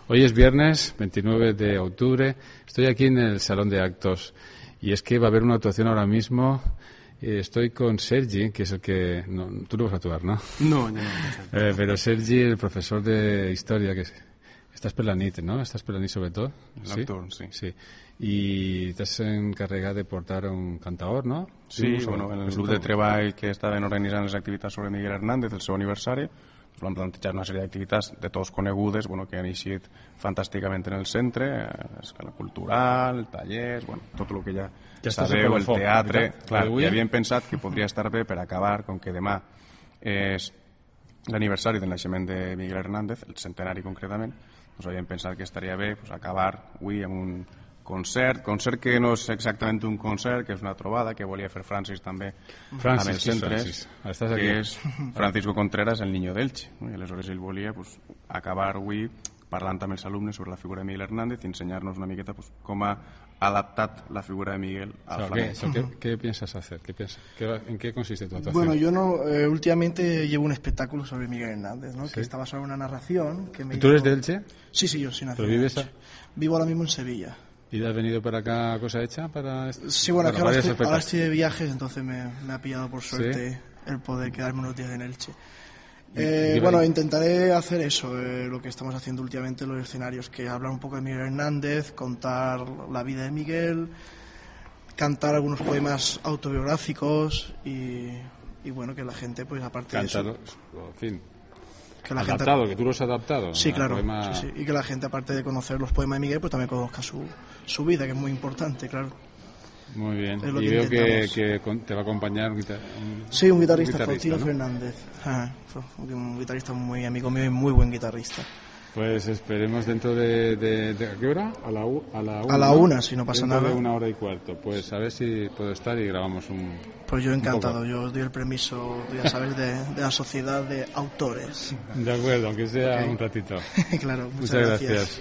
Hoy es viernes 29 de octubre. Estoy aquí en el Salón de Actos y es que va a haber una actuación ahora mismo. Estoy con Sergi, que es el que... No, tú no vas a actuar, ¿no? No, yo no. Pero Sergi, el profesor de historia, que estàs per la nit, ¿no? Estàs per la nit sobretot? L'actor, sí. I t'has encarregat de portar un cantaor, no? Sí, bueno, en el grup de treball que estaven organitzant les activitats sobre Miguel Hernández, el seu aniversari, van plantejar una sèrie d'activitats de tots conegudes, bueno, que han eixit fantàsticament en el centre, escala cultural, tallers, bueno, tot el que ja sabeu, el teatre. Clar, i havien pensat que podria estar bé per acabar, com que demà és l'aniversari del naixement de Miguel Hernández, el centenari concretament, doncs havien pensat que estaria bé pues, acabar avui amb un concert que no és exactament un concert, que és una trobada que volia fer Francis també amb els centres, que és Francisco Contreras, el niño d'Elche, no? I aleshores ell volia pues, acabar avui parlant amb els alumnes sobre la figura de Miguel Hernández i ensenyar-nos una miqueta pues, com ha adaptat la figura de Miguel al flamenco. ¿Qué piensas hacer? ¿En qué consiste tu actuación? Bueno, yo no, últimamente llevo un espectáculo sobre Miguel Hernández, ¿no? ¿Sí? Que está basado en una narración que me ¿Tú eres de Elche? Sí, yo soy nacido. ¿Pero vives Vivo ahora mismo en Sevilla. ¿Y has venido para acá cosa hecha? Sí, bueno, que ahora estoy de viajes, entonces me ha pillado por suerte el poder quedarme unos días en Elche. Bueno, intentaré hacer eso, lo que estamos haciendo últimamente en los escenarios, que hablar un poco de Miguel Hernández, contar la vida de Miguel, cantar algunos poemas autobiográficos y bueno, que la gente, pues aparte de eso... En fin... Que tú los has adaptado. Sí, claro. Sí. Y que la gente, aparte de conocer los poemas de Miguel, pues también conozca su vida, que es muy importante, claro. Muy bien. Y veo que te va a acompañar un guitarrista, Faustino, ¿no? Fernández. Un guitarrista muy amigo mío y muy buen guitarrista. Pues esperemos dentro de ¿a qué hora? A la una. A la una, si no pasa dentro nada. De 1h15. Pues a ver si puedo estar y grabamos Pues yo encantado, yo os doy el permiso, ya sabes, de la sociedad de autores. De acuerdo, aunque sea un ratito. Claro, muchas gracias.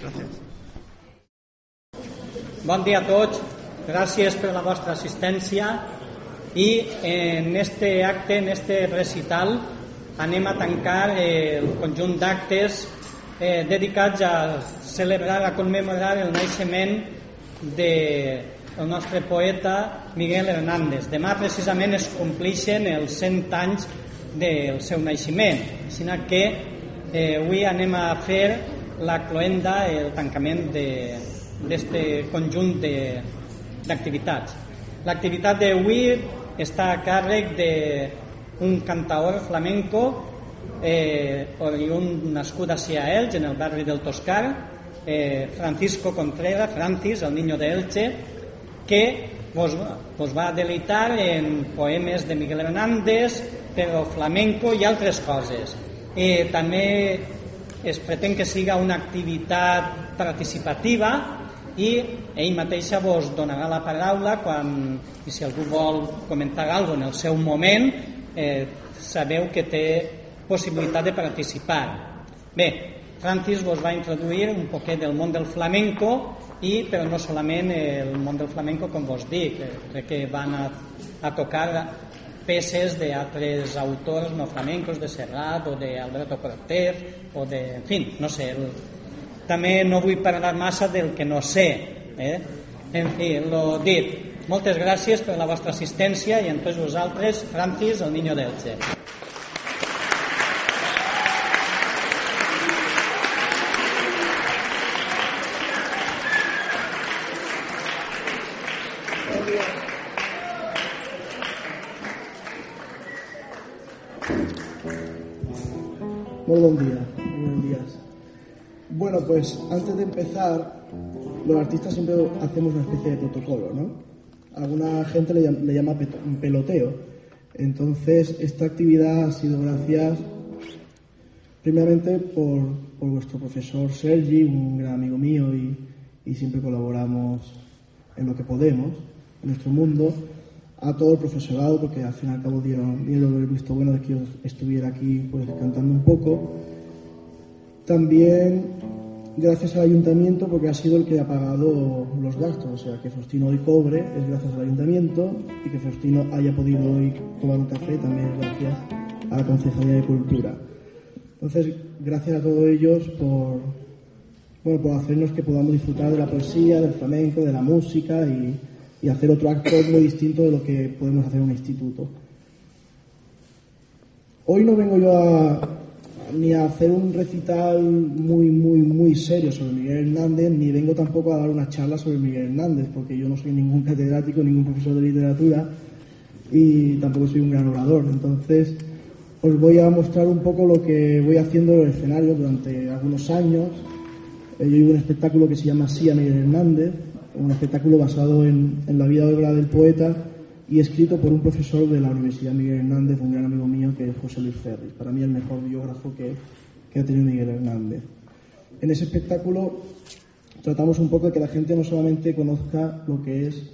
Bon dia a tots, gràcies per la vostra assistència i en este acte, en este recital, anem a tancar el conjunt d'actes dedicats a celebrar, a commemorar el naixement del nostre poeta Miguel Hernández. Demà precisament es complixen els 100 anys del seu naixement, així que avui anem a fer la cloenda, el tancament d'aquest conjunt d'activitats. L'activitat d'avui està a càrrec d'un cantaor flamenco oriünd nascut a Elx, en el barri del Toscar, Francisco Contreras, Francis, el niño de Elche, que vos va deleitar en poemes de Miguel Hernández, però flamenco i altres coses. També es pretén que siga una activitat participativa i ell mateixa vos donarà la paraula i si algú vol comentar alguna cosa en el seu moment, sabeu que té possibilitat de participar. Bé, Francis vos va introduir un poquet del món del flamenco, però no solament el món del flamenco, com vos dic, crec que van a tocar peces d'altres autors no flamencos, de Serrat o d'Alberto Cortés, o de... En fi, no sé, també no vull parlar massa del que no sé. En fi, lo dit, moltes gràcies per la vostra assistència i en tots vosaltres, Francis, el niño d'Elche. Muy buen día, buenos días. Bueno, pues antes de empezar, los artistas siempre hacemos una especie de protocolo, ¿no? Alguna gente le llama peloteo. Entonces, esta actividad ha sido gracias, primeramente, por vuestro profesor Sergi, un gran amigo mío, y siempre colaboramos en lo que podemos, en nuestro mundo. A todo el profesorado, porque al fin y al cabo dieron el visto bueno de que yo estuviera aquí pues cantando un poco. También gracias al ayuntamiento, porque ha sido el que ha pagado los gastos, o sea que Faustino hoy cobre es gracias al ayuntamiento, y que Faustino haya podido hoy tomar un café también es gracias a la Concejalía de Cultura. Entonces, gracias a todos ellos por bueno, por hacernos que podamos disfrutar de la poesía, del flamenco, de la música y hacer otro acto muy distinto de lo que podemos hacer en un instituto. Hoy no vengo yo ni a hacer un recital muy serio sobre Miguel Hernández, ni vengo tampoco a dar una charla sobre Miguel Hernández, porque yo no soy ningún catedrático, ningún profesor de literatura y tampoco soy un gran orador. Entonces, os voy a mostrar un poco lo que voy haciendo en el escenario durante algunos años. Yo llevo un espectáculo que se llama Sí a Miguel Hernández, un espectáculo basado en la vida y obra del poeta y escrito por un profesor de la Universidad Miguel Hernández, un gran amigo mío, que es José Luis Ferris. Para mí el mejor biógrafo que ha tenido Miguel Hernández. En ese espectáculo tratamos un poco de que la gente no solamente conozca lo que es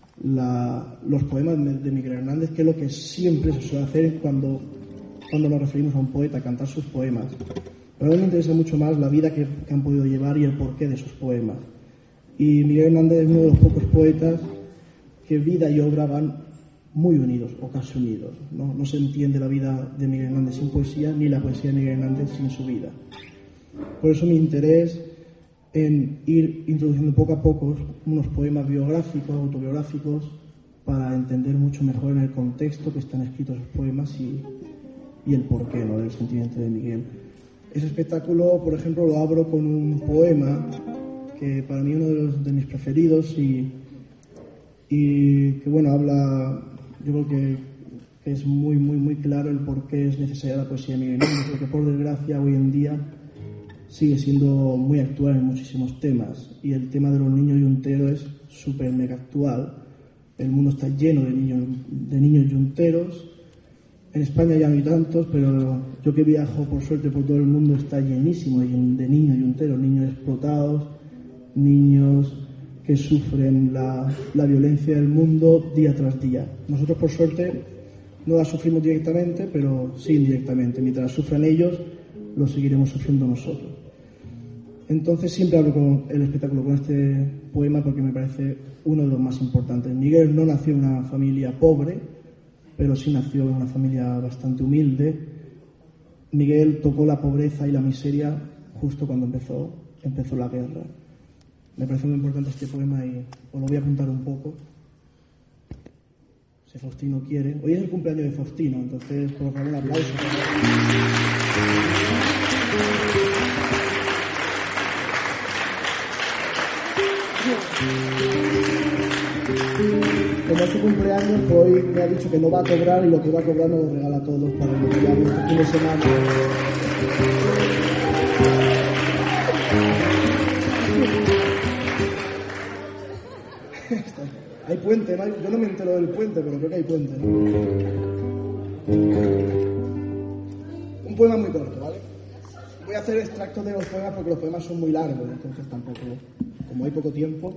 los poemas de Miguel Hernández, que es lo que siempre se suele hacer cuando nos referimos a un poeta, cantar sus poemas. Pero a mí me interesa mucho más la vida que han podido llevar y el porqué de sus poemas. Y Miguel Hernández es uno de los pocos poetas que vida y obra van muy unidos, o casi unidos. No se entiende la vida de Miguel Hernández sin poesía, ni la poesía de Miguel Hernández sin su vida. Por eso mi interés en ir introduciendo poco a poco unos poemas biográficos, autobiográficos, para entender mucho mejor en el contexto que están escritos esos poemas y el porqué, ¿no?, del sentimiento de Miguel. Ese espectáculo, por ejemplo, lo abro con un poema que para mí es uno de mis preferidos y que, bueno, habla, yo creo que es muy claro el por qué es necesaria la poesía de Miguel Hernández, porque por desgracia hoy en día sigue siendo muy actual en muchísimos temas, y el tema de los niños yunteros es súper mega actual. El mundo está lleno de niños yunteros. En España ya no hay tantos, pero yo que viajo por suerte por todo el mundo está llenísimo de niños yunteros, niños explotados, niños que sufren la violencia del mundo día tras día. Nosotros por suerte no la sufrimos directamente, pero sí indirectamente. Mientras la sufran ellos, lo seguiremos sufriendo nosotros. Entonces siempre hablo con el espectáculo con este poema porque me parece uno de los más importantes. Miguel no nació en una familia pobre, pero sí nació en una familia bastante humilde. Miguel tocó la pobreza y la miseria justo cuando empezó la guerra. Me parece muy importante este poema y os lo voy a apuntar un poco, si Faustino quiere. Hoy es el cumpleaños de Faustino, entonces por favor un aplauso. Como es su cumpleaños, pues hoy me ha dicho que no va a cobrar y lo que va a cobrar nos lo regala a todos para que lo veamos este fin de semana. Hay puente, ¿no? Yo no me entero del puente, pero creo que hay puente, ¿no? Un poema muy corto, ¿vale? Voy a hacer extractos de los poemas porque los poemas son muy largos, entonces tampoco, como hay poco tiempo.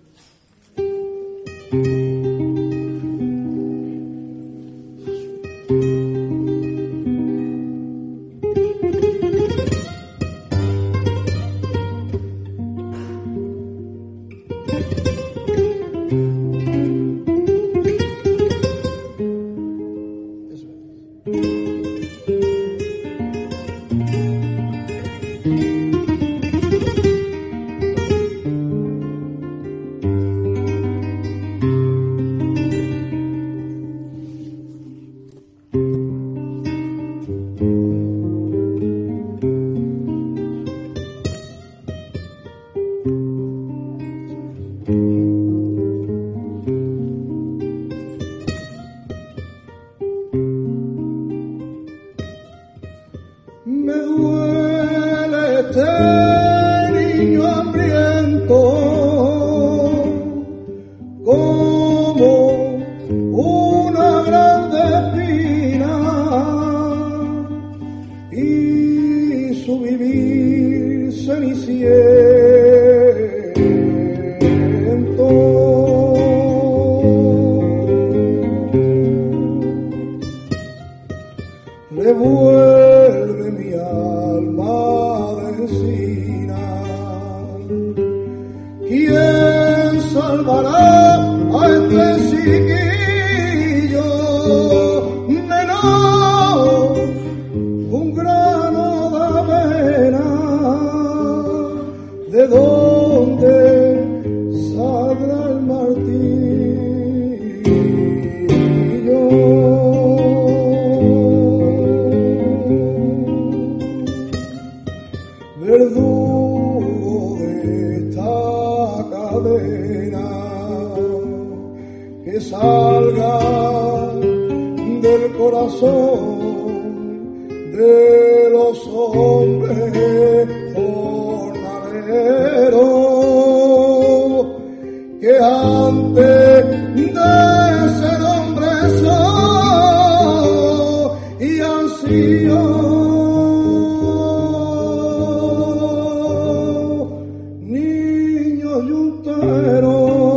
Revuelve mi alma de encina. ¿Quién salvará a este chiquillo? Menor, un grano de avena, de dónde saldrá el martillo. Verdugo de esta cadena, que salga del corazón de los hombres jornaleros, que antes de ser hombres son y han sido niños yunteros.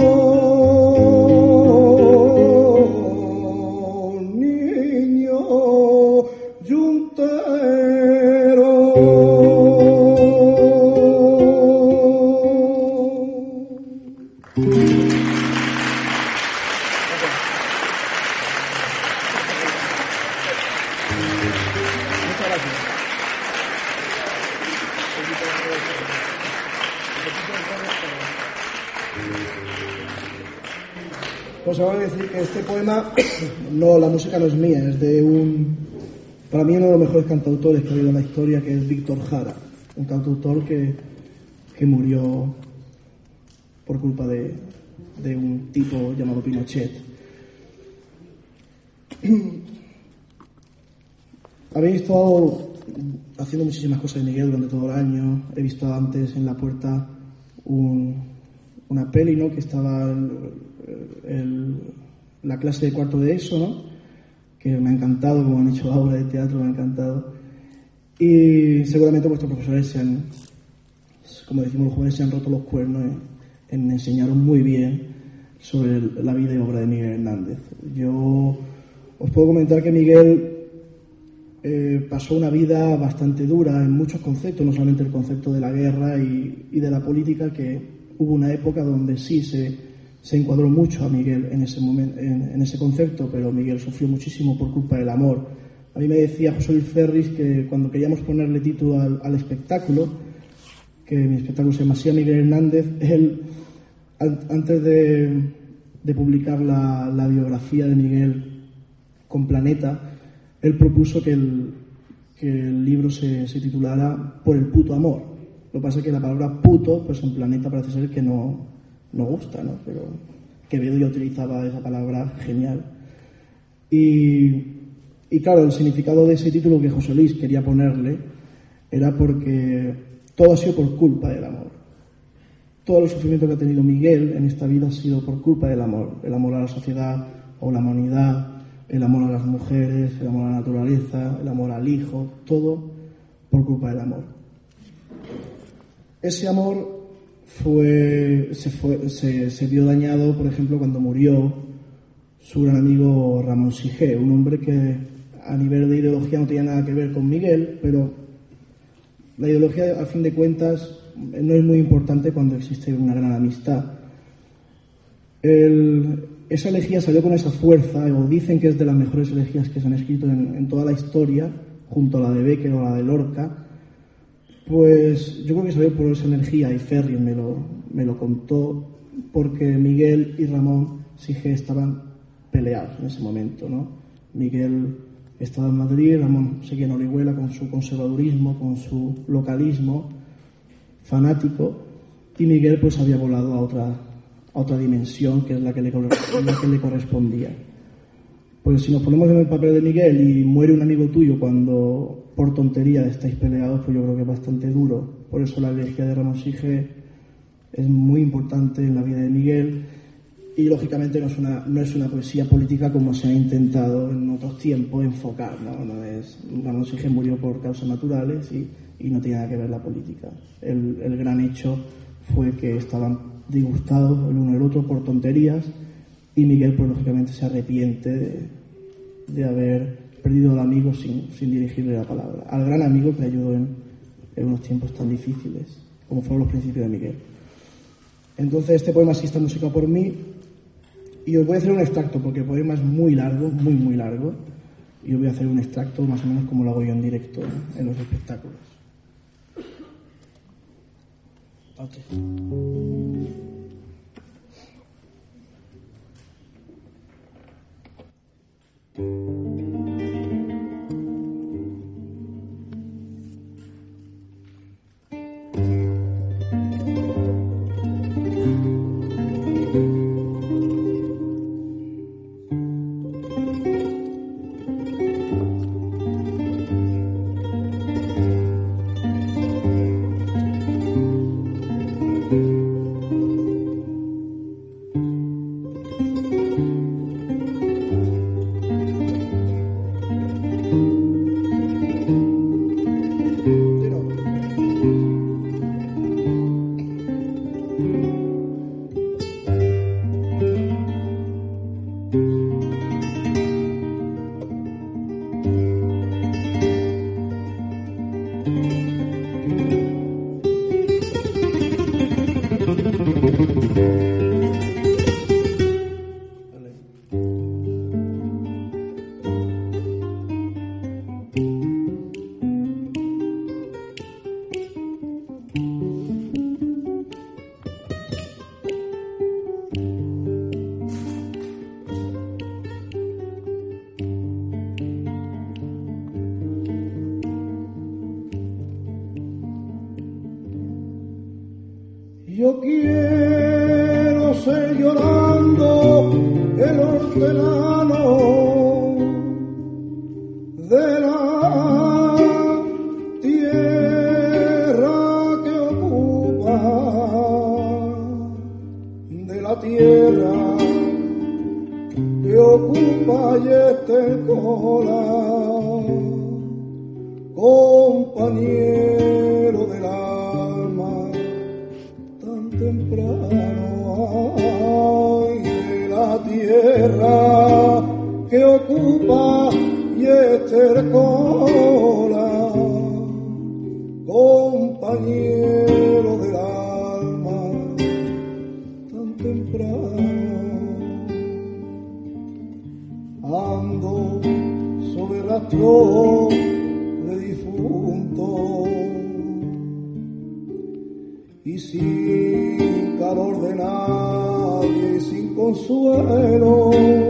Pues ahora voy a decir que este poema, no, la música no es mía, es de para mí uno de los mejores cantautores que ha habido en la historia, que es Víctor Jara, un cantautor que murió por culpa de un tipo llamado Pinochet. Habéis estado haciendo muchísimas cosas de Miguel durante todo el año. He visto antes en la puerta una peli, ¿no?, que estaba la clase de cuarto de ESO, ¿no?, que me ha encantado, como han hecho obra de teatro, me ha encantado. Y seguramente vuestros profesores como decimos los jóvenes, se han roto los cuernos en enseñaros muy bien sobre la vida y obra de Miguel Hernández. Yo os puedo comentar que Miguel pasó una vida bastante dura en muchos conceptos, no solamente el concepto de la guerra y de la política, que hubo una época donde sí se encuadró mucho a Miguel en ese momento, en ese concepto, pero Miguel sufrió muchísimo por culpa del amor. A mí me decía José Luis Ferris que cuando queríamos ponerle título al espectáculo, que mi espectáculo se llama así, Miguel Hernández, él, antes de publicar la biografía de Miguel con Planeta, él propuso que el libro se titulara Por el puto amor. Lo que pasa es que la palabra puto, pues en Planeta parece ser que no gusta, ¿no? Pero Quevedo ya utilizaba esa palabra genial. Y claro, el significado de ese título que José Luis quería ponerle era porque todo ha sido por culpa del amor. Todo el sufrimiento que ha tenido Miguel en esta vida ha sido por culpa del amor. El amor a la sociedad o la humanidad, el amor a las mujeres, el amor a la naturaleza, el amor al hijo, todo por culpa del amor. Ese amor se vio dañado, por ejemplo, cuando murió su gran amigo Ramón Sige, un hombre que a nivel de ideología no tenía nada que ver con Miguel, pero la ideología, a fin de cuentas, no es muy importante cuando existe una gran amistad. Esa elegía salió con esa fuerza, o dicen que es de las mejores elegías que se han escrito en toda la historia, junto a la de Becker o la de Lorca. Pues yo creo que salió por esa energía, y Ferri me lo contó, porque Miguel y Ramón Sige estaban peleados en ese momento, ¿no? Miguel estaba en Madrid, Ramón seguía en Orihuela con su conservadurismo, con su localismo fanático, y Miguel pues había volado a otra dimensión, que es la que le correspondía. Pues si nos ponemos en el papel de Miguel y muere un amigo tuyo cuando por tontería estáis peleados, pues yo creo que es bastante duro. Por eso la elegía de Ramón Sige es muy importante en la vida de Miguel, y lógicamente no es una poesía política como se ha intentado en otros tiempos enfocar, ¿no? Ramón Sige murió por causas naturales y no tiene nada que ver la política. El gran hecho fue que estaban disgustados el uno y el otro por tonterías, y Miguel pues lógicamente se arrepiente de haber perdido al amigo sin dirigirle la palabra, al gran amigo que le ayudó en unos tiempos tan difíciles como fueron los principios de Miguel. Entonces este poema sí está musicado por mí, y os voy a hacer un extracto porque el poema es muy largo, muy muy largo, y os voy a hacer un extracto más o menos como lo hago yo en directo en los espectáculos. Okay. Yo quiero ser llorando el hortelano de la tierra que ocupa, de la tierra que ocupa y está en cola, compañero del alma tan temprano, ay, de la tierra que ocupa y estercola, compañero del alma tan temprano. Ando sobre rastro de difunto y sin calor de nadie y sin consuelo,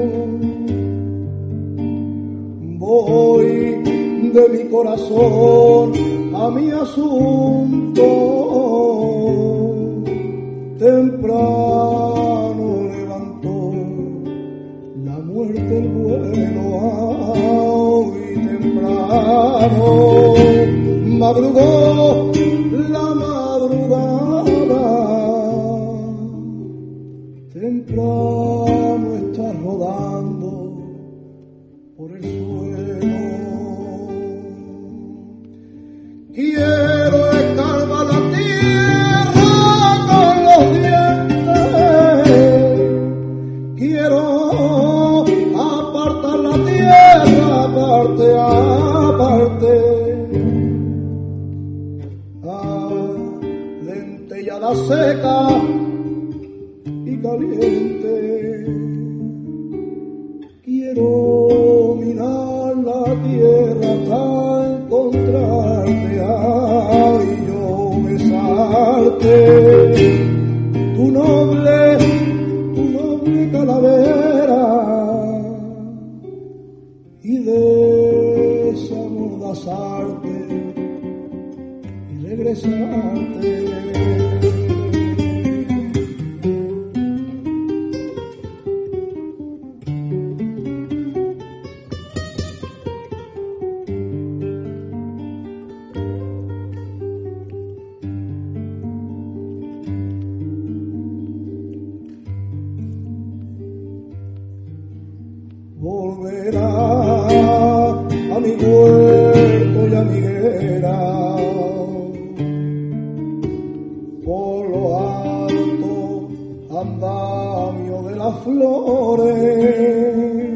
voy de mi corazón a mi asunto. Temprano levantó la muerte el vuelo, y temprano madrugó la madrugada, temprano está rodando por el suelo. Quiero escarbar la tierra con los dientes, quiero apartar la tierra parte a parte, dentellada seca y caliente. Quiero mirar la tierra hasta encontrarte, ay, yo besarte tu noble calavera y desamordazarte y regresarte. Volverá a mi huerto y a mi higuera, por lo alto andamio de las flores,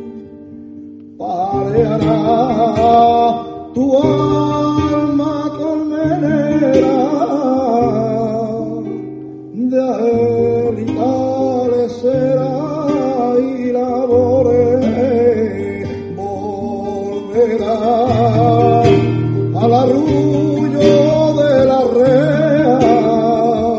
pareará tu alma colmenera de angelicales será y labores, volverá al arrullo de la rea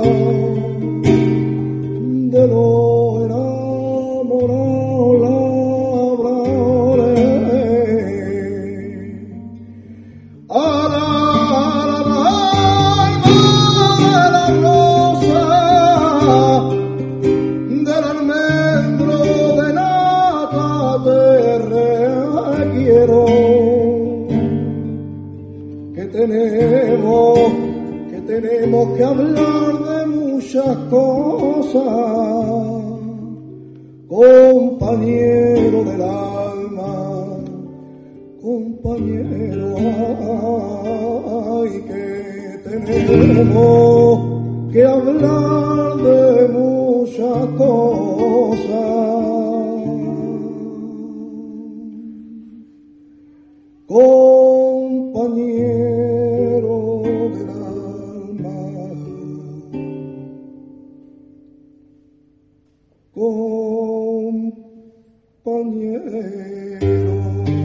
muchas cosas, compañero del alma, compañero, ay, que tenemos que hablar de muchas cosas. Compañero del alma, compañero.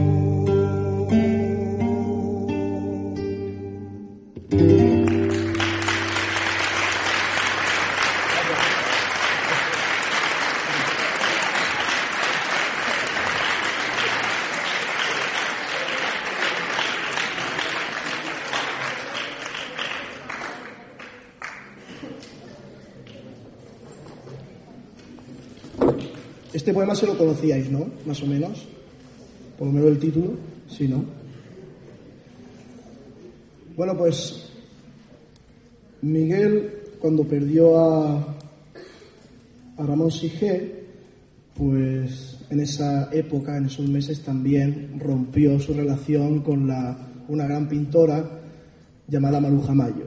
Este poema se lo conocíais, ¿no? Más o menos. Por lo menos el título, sí, ¿no? Bueno, pues Miguel, cuando perdió a Ramón Sige, pues en esa época, en esos meses, también rompió su relación con una gran pintora llamada Maruja Mayo.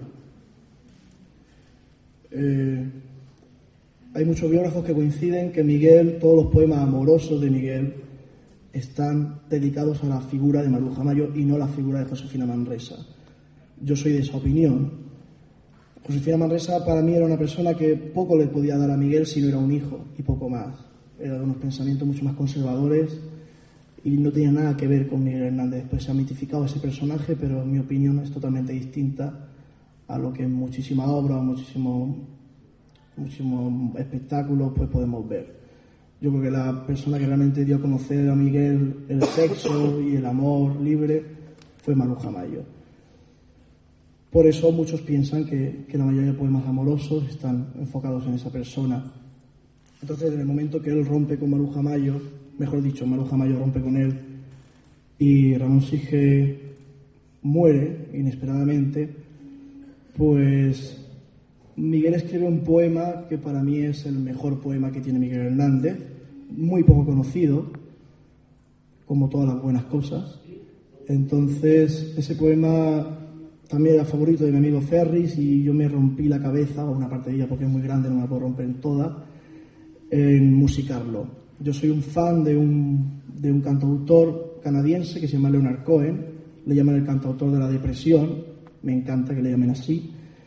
Hay muchos biógrafos que coinciden que Miguel, todos los poemas amorosos de Miguel, están dedicados a la figura de Maruja Mayo y no a la figura de Josefina Manresa. Yo soy de esa opinión. Josefina Manresa para mí era una persona que poco le podía dar a Miguel si no era un hijo, y poco más. Era de unos pensamientos mucho más conservadores y no tenía nada que ver con Miguel Hernández. Después se ha mitificado ese personaje, pero en mi opinión es totalmente distinta a lo que en muchísimas obras, muchísimos espectáculos pues podemos ver. Yo creo que la persona que realmente dio a conocer a Miguel el sexo y el amor libre fue Maruja Mayo. Por eso muchos piensan que la mayoría de poemas amorosos están enfocados en esa persona. Entonces, en el momento que él rompe con Maruja Mayo, mejor dicho, Maruja Mayo rompe con él y Ramón Sige muere inesperadamente, pues Miguel escribe un poema que para mí es el mejor poema que tiene Miguel Hernández, muy poco conocido, como todas las buenas cosas. Entonces, ese poema también era favorito de mi amigo Ferris y yo me rompí la cabeza, o una parte de ella porque es muy grande, no me la puedo romper en toda, en musicarlo. Yo soy un fan de un cantautor canadiense que se llama Leonard Cohen, le llaman el cantautor de la depresión, me encanta que le llamen así.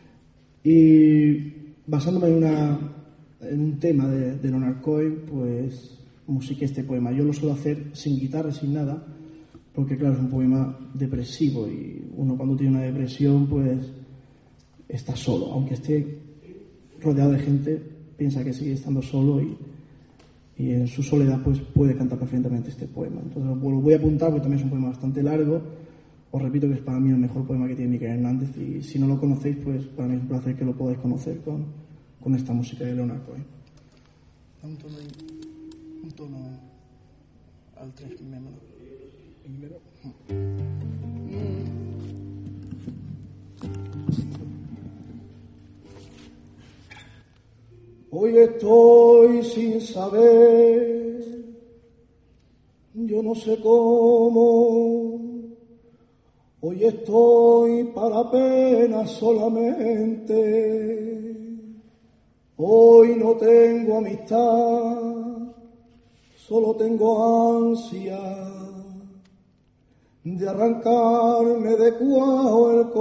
Y basándome en un tema de Leonard Cohen, pues musiqué este poema. Yo lo suelo hacer sin guitarra, sin nada, porque claro, es un poema depresivo y uno cuando tiene una depresión, pues está solo. Aunque esté rodeado de gente, piensa que sigue estando solo y en su soledad pues puede cantar perfectamente este poema. Entonces lo voy a apuntar porque también es un poema bastante largo. Os repito que es para mí el mejor poema que tiene Miguel Hernández y si no lo conocéis, pues para mí es un placer que lo podáis conocer con esta música de Leonard Cohen. Un tono al 3 primero. Hoy estoy sin saber, yo no sé cómo. Hoy estoy para pena solamente, hoy no tengo amistad, solo tengo ansia de arrancarme de cuajo el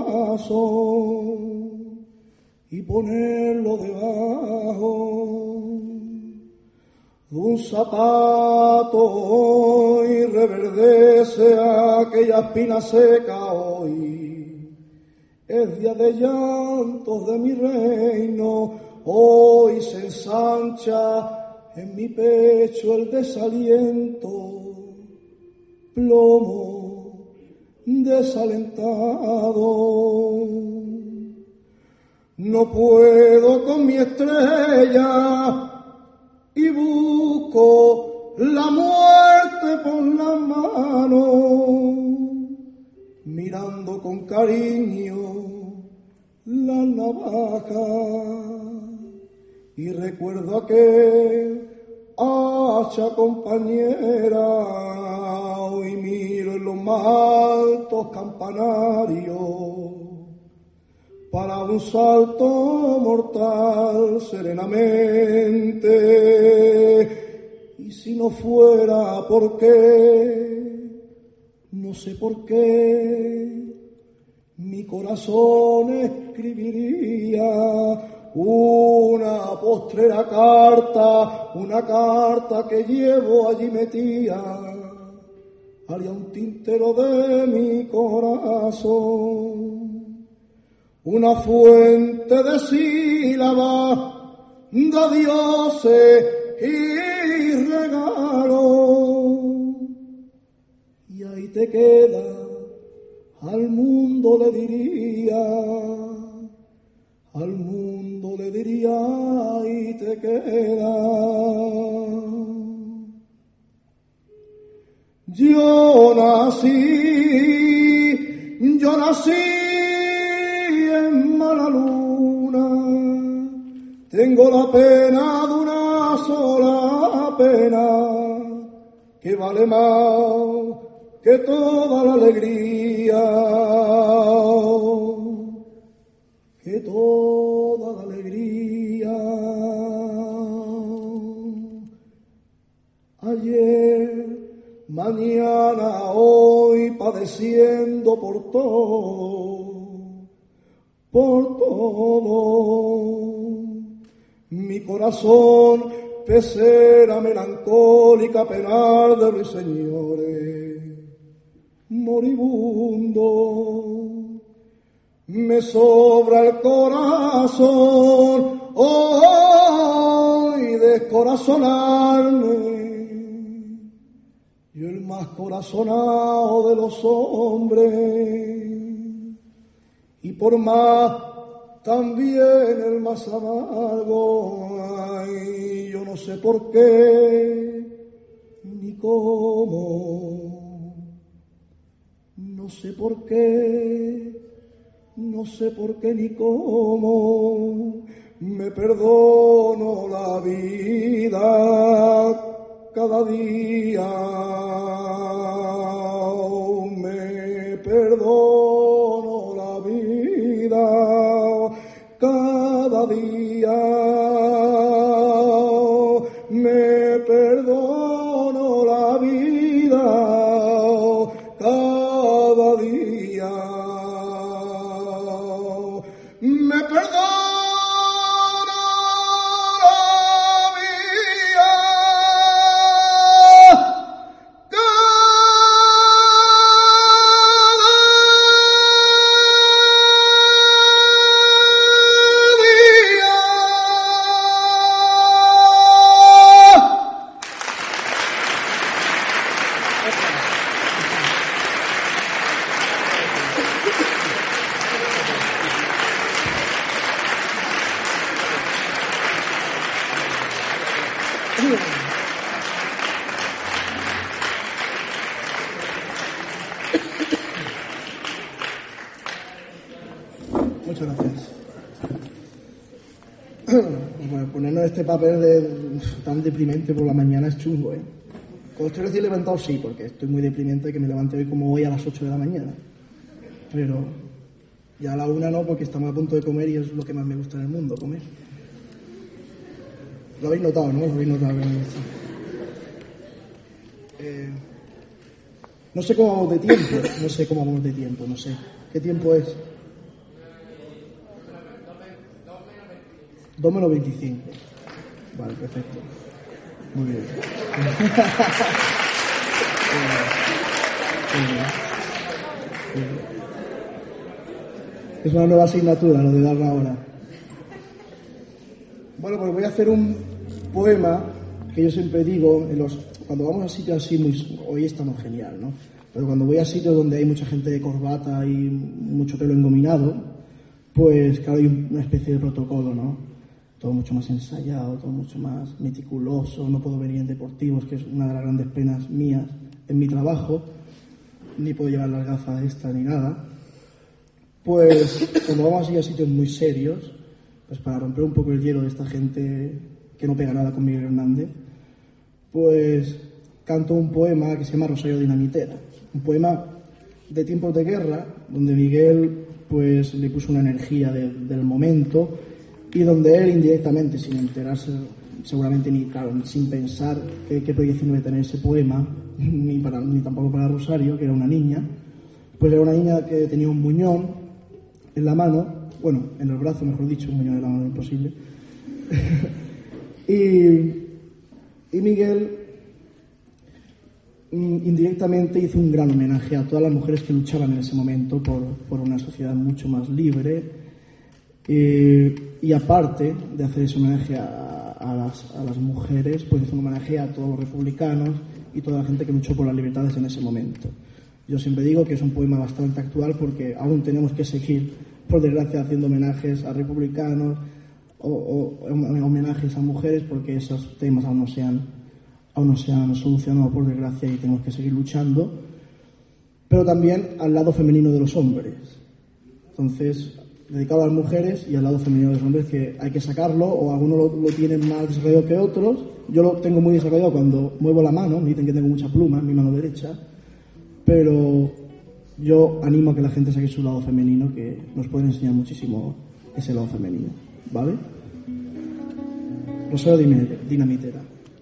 corazón y ponerlo debajo de un zapato y reverdece aquella espina seca hoy. Es día de llantos de mi reino, hoy se ensancha en mi pecho el desaliento, plomo desalentado. No puedo con mi estrella y busco la muerte por la mano, mirando con cariño la navaja y recuerdo aquel hacha compañera, y miro en los más altos campanarios para un salto mortal serenamente. Y si no fuera porque, no sé por qué, mi corazón escribiría una postrera carta, una carta que llevo allí metida, haría un tintero de mi corazón, una fuente de sílabas, de dioses y regalos, y ahí te queda, al mundo le diría, al mundo le diría, ahí te queda. Yo nací en mala luna, tengo la pena de una sola pena, que vale más que toda la alegría, que toda la alegría. Ayer, mañana, hoy, padeciendo por todo, mi corazón pecera melancólica, penar de ruiseñores, moribundo, me sobra el corazón, hoy descorazonarme, yo el más corazonado de los hombres, y por más también el más amargo, ay, yo no sé por qué, ni cómo, no sé por qué, no sé por qué ni cómo, me perdono la vida cada día, me perdono la vida cada día, me perdono la vida cada día, me perdono. Muchas gracias. Bueno, ponernos este papel tan deprimente por la mañana es chungo, ¿eh? Cuando estoy recién levantado sí, porque estoy muy deprimente que me levante hoy como hoy a las 8 de la mañana. Pero ya a la 1 no, porque estamos a punto de comer y es lo que más me gusta en el mundo, comer. Lo habéis notado, ¿no? Lo habéis notado. No sé cómo vamos de tiempo, no sé. ¿Qué tiempo es? 2 menos 25. Vale, perfecto. Muy bien. Es una nueva asignatura, lo de dar la hora. Bueno, pues voy a hacer un poema que yo siempre digo, cuando vamos a sitios así, hoy estamos genial, ¿no? Pero cuando voy a sitios donde hay mucha gente de corbata y mucho pelo engominado, pues claro, hay una especie de protocolo, ¿no? Todo mucho más ensayado, todo mucho más meticuloso, no puedo venir en deportivos, que es una de las grandes penas mías en mi trabajo, ni puedo llevar las gafas extra ni nada. Pues cuando vamos así a sitios muy serios, pues para romper un poco el hielo de esta gente que no pega nada con Miguel Hernández, pues canto un poema que se llama Rosario Dinamitera, un poema de tiempos de guerra, donde Miguel pues le puso una energía del momento y donde él indirectamente, sin enterarse seguramente ni sin pensar qué proyección debe tener ese poema, ni tampoco para Rosario, que era una niña, pues era una niña que tenía un muñón en la mano, bueno, en el brazo mejor dicho, un muñón en la mano imposible, y Miguel indirectamente hizo un gran homenaje a todas las mujeres que luchaban en ese momento por una sociedad mucho más libre, y aparte de hacer ese homenaje a las mujeres, pues hizo un homenaje a todos los republicanos y toda la gente que luchó por las libertades en ese momento. Yo siempre digo que es un poema bastante actual porque aún tenemos que seguir, por desgracia, haciendo homenajes a republicanos o homenajes a mujeres, porque esos temas aún no se han solucionado, por desgracia, y tenemos que seguir luchando, pero también al lado femenino de los hombres. Entonces, dedicado a las mujeres y al lado femenino de los hombres, que hay que sacarlo, o algunos lo tienen más desarrollado que otros. Yo lo tengo muy desarrollado cuando muevo la mano, me dicen que tengo mucha pluma en mi mano derecha, pero yo animo a que la gente saque su lado femenino, que nos puede enseñar muchísimo ese lado femenino, ¿vale? Rosario Dinamitera.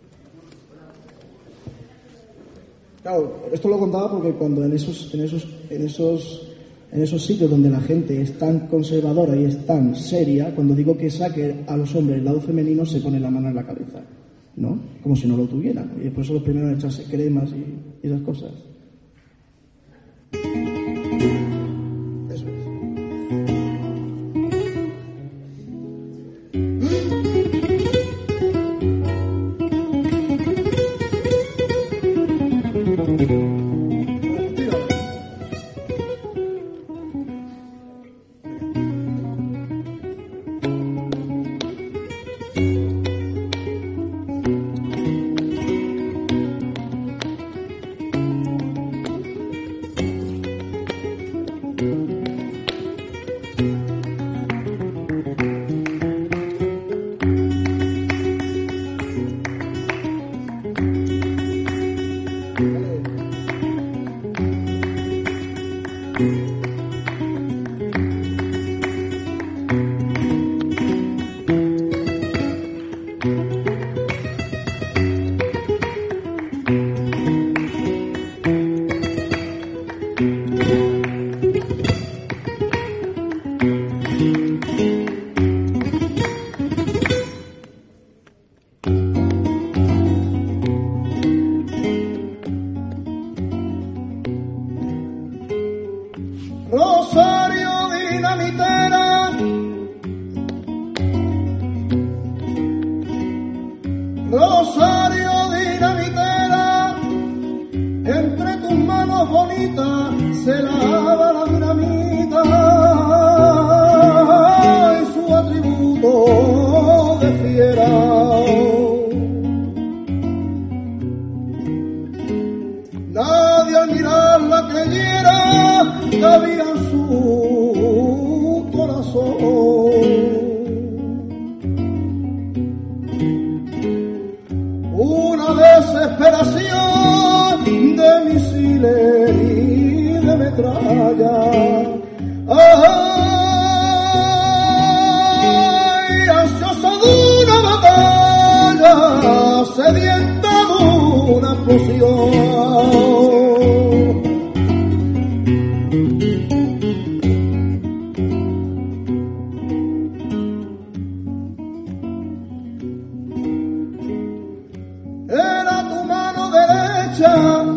Claro, esto lo contaba porque cuando en esos sitios donde la gente es tan conservadora y es tan seria, cuando digo que saque a los hombres el lado femenino, se pone la mano en la cabeza, ¿no? Como si no lo tuvieran. Y después son los primeros en echarse cremas y esas cosas. Eso es. Rosario Dinamitera, Rosario Dinamitera, entre tus manos bonitas se lava la dinamita y su atributo de fiera. Nadie al mirarla creyera que había en su corazón una desesperación de misiles y de metralla. ¡Ay! Ansiosa de una batalla, sedienta de una explosión. Era tu mano derecha,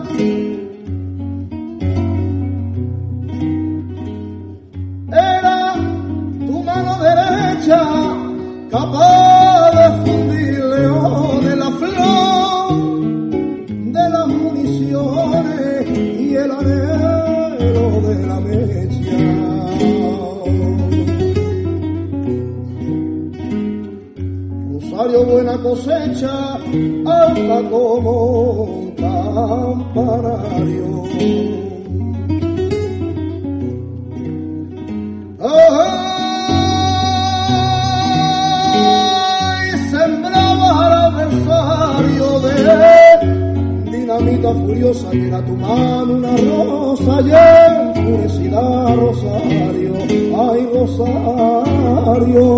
era tu mano derecha, capaz de fundir leones, la flor de las municiones y el anhelo de la mecha. Rosario, buena cosecha, alta como un campanario. vida furiosa llena tu mano una rosa y enfurecida Rosario, ay Rosario.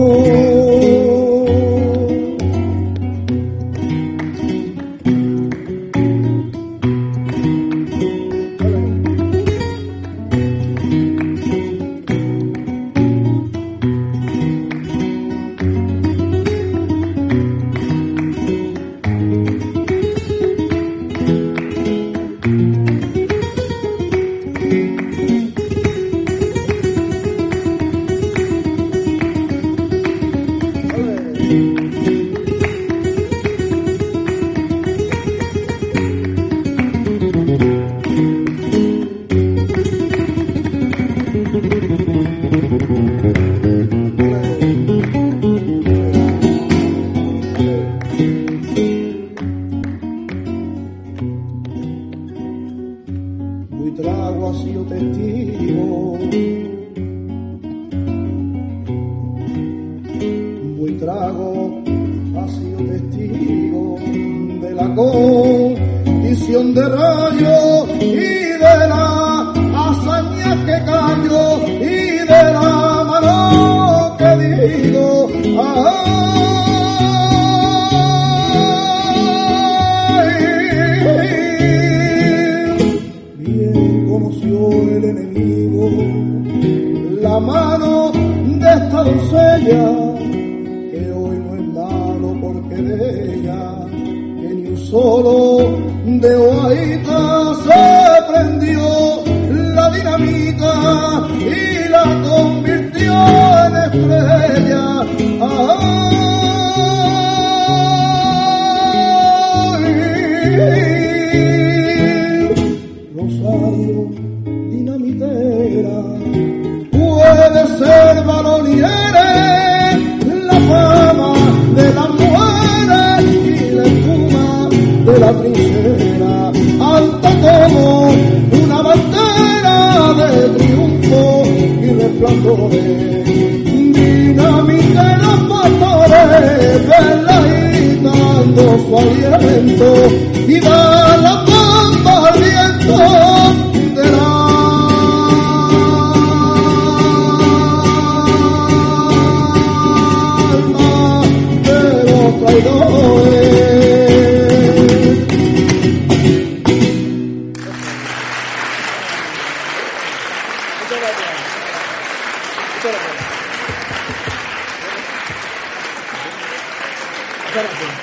Buitrago ha sido testigo, Buitrago ha sido testigo de la condición de Rayo y de la hazaña que cayó y de la mano que digo. El enemigo la mano de esta doncella que hoy no es malo porque de ella que ni un solo de oaita se prendió la dinamita y la convirtió en estrella. Rosario dinamitera, puede ser baloniere, la fama de las mujeres y la espuma de la trinchera, alta como una bandera de triunfo y resplandores, dinamiteros pastores, verla agitando su aliento y da la pampa al viento de la alma de los traidores. Muchas gracias. Muchas gracias. Muchas gracias.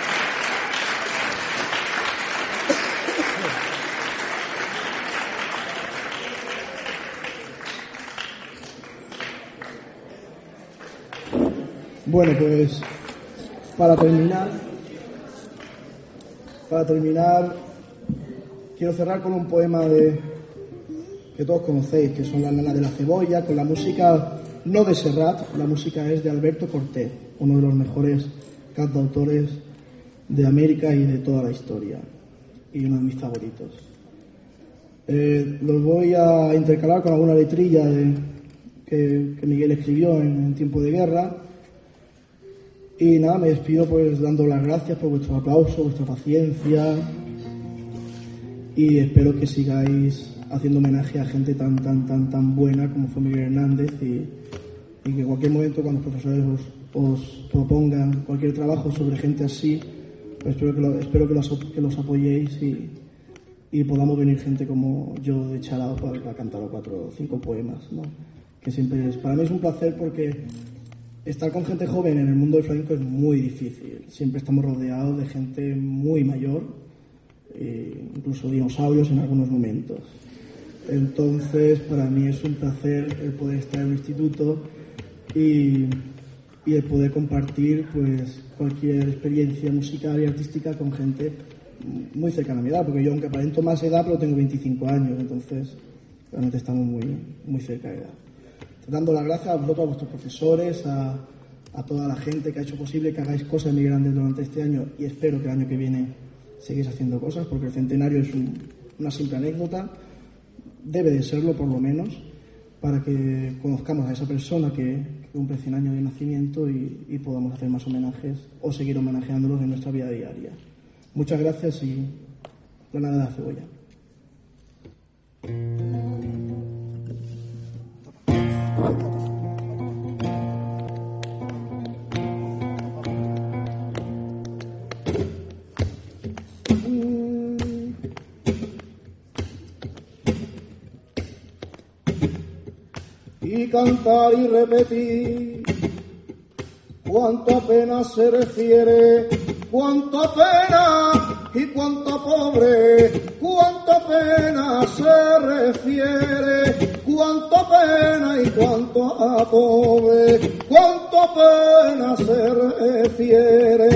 Bueno, pues para terminar, quiero cerrar con un poema que todos conocéis, que son Las nenas de la cebolla, con la música no de Serrat, la música es de Alberto Cortés, uno de los mejores cantautores de América y de toda la historia, y uno de mis favoritos. Los voy a intercalar con alguna letrilla que Miguel escribió en tiempo de guerra. Y nada, me despido pues dando las gracias por vuestro aplauso, vuestra paciencia, y espero que sigáis haciendo homenaje a gente tan buena como fue Miguel Hernández, y que en cualquier momento cuando los profesores os propongan cualquier trabajo sobre gente así, pues espero que los apoyéis y podamos venir gente como yo de Chalao para cantar 4 o 5 poemas, ¿no? Que siempre para mí es un placer, porque estar con gente joven en el mundo del flamenco es muy difícil. Siempre estamos rodeados de gente muy mayor, incluso dinosaurios en algunos momentos. Entonces, para mí es un placer el poder estar en un instituto y el poder compartir pues cualquier experiencia musical y artística con gente muy cercana a mi edad, porque yo, aunque aparento más edad, pero tengo 25 años, entonces realmente estamos muy cerca de edad. Dando las gracias a vosotros, a vuestros profesores, a toda la gente que ha hecho posible que hagáis cosas muy grandes durante este año, y espero que el año que viene seguís haciendo cosas, porque el centenario es una simple anécdota, debe de serlo por lo menos, para que conozcamos a esa persona que cumple 100 años de nacimiento y podamos hacer más homenajes o seguir homenajeándolos en nuestra vida diaria. Muchas gracias y granada de la cebolla. Y cantar y repetir cuánto apenas se refiere, cuánto apenas y cuánto pobre, cuánto apenas se refiere, cuánto apenas y cuánto a pobre, cuánto apenas se refiere.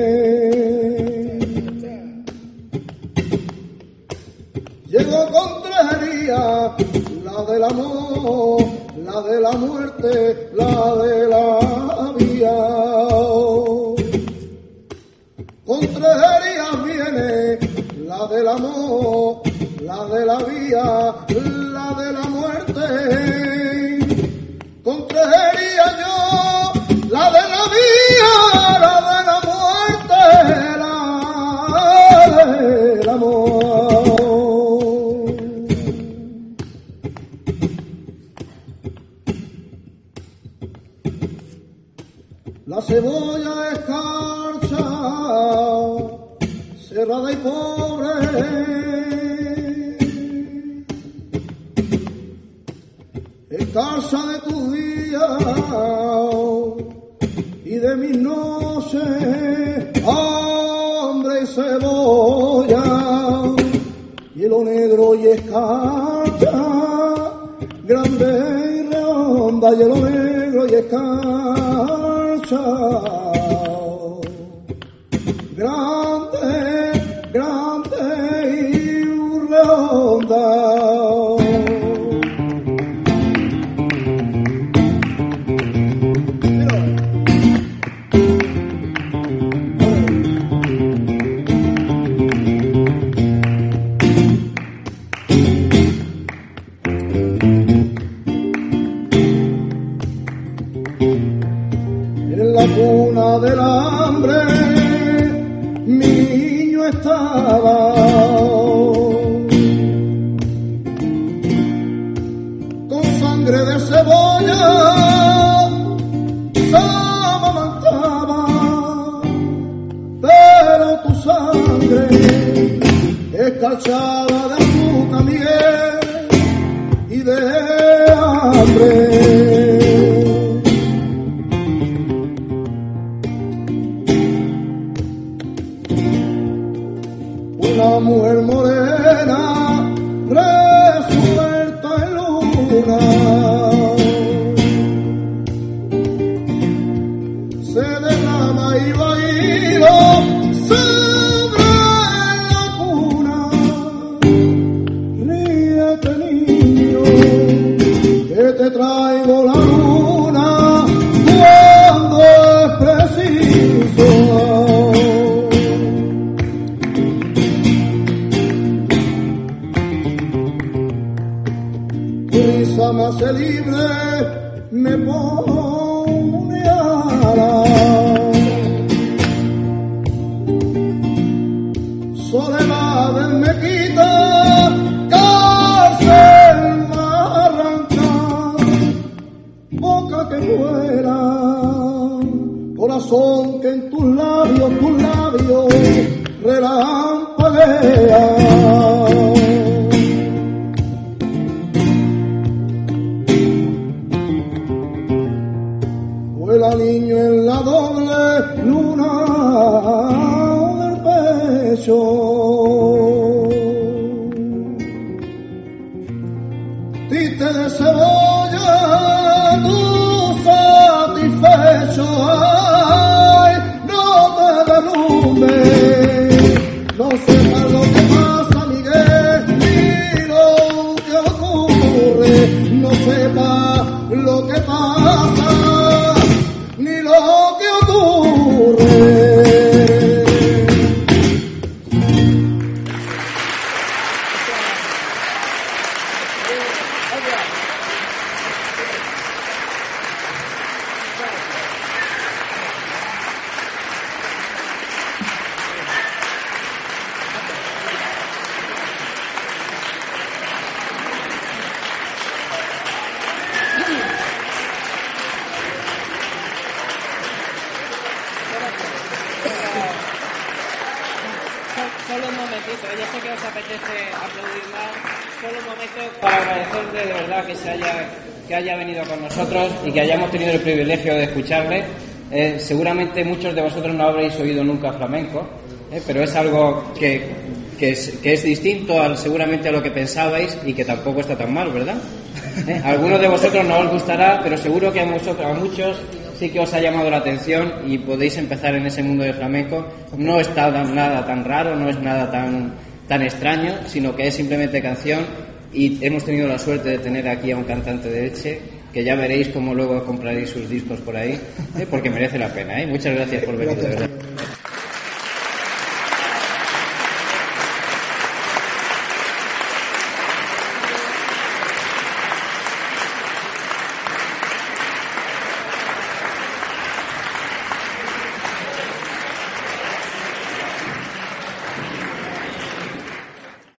Llegó Contrería, la del amor, la de la muerte, la de la vida. Contrería viene, la del amor, la de la vida, la de la muerte. Contrería yo, la de la vida, la de la muerte, la del amor. La cebolla escarcha, cerrada y pobre, escarcha de tus días y de mis noches, hambre y cebolla, hielo negro y escarcha, grande y redonda, hielo negro y escarcha. Grande, grande y redonda. En la cuna del hambre mi niño estaba, con sangre de cebolla se amamantaba, pero tu sangre escarchada de azúcar, miel y de hambre. Una mujer morena resuelta en luna se derrama y baila sobre la cuna. Ríete, niño, que te traigo la luna cuando es preciso. Risa me hace libre, me pone ala. Soledad me quita, cárcel me arranca. Boca que vuela, corazón que en tus labios relampaguea. Vuela niño en la doble luna del pecho. Tite de cebolla, tú satisfecho. Ay, no te derrumbes, no sepas lo que pasa, Miguel, ni lo que ocurre, no sepas lo que pasa, ni lo que ocurre. solo un momentito, ya sé que os apetece aplaudir más, solo un momento para agradecerle de verdad que haya venido con nosotros y que hayamos tenido el privilegio de escucharle. Seguramente muchos de vosotros no habréis oído nunca flamenco, pero es algo que es distinto seguramente a lo que pensabais y que tampoco está tan mal, ¿verdad? A algunos de vosotros no os gustará, pero seguro que a muchos sí que os ha llamado la atención y podéis empezar en ese mundo del flamenco. No está nada tan raro, no es nada tan extraño, sino que es simplemente canción, y hemos tenido la suerte de tener aquí a un cantante de Elche que ya veréis cómo luego compraréis sus discos por ahí, porque merece la pena. Muchas gracias por venir, de verdad.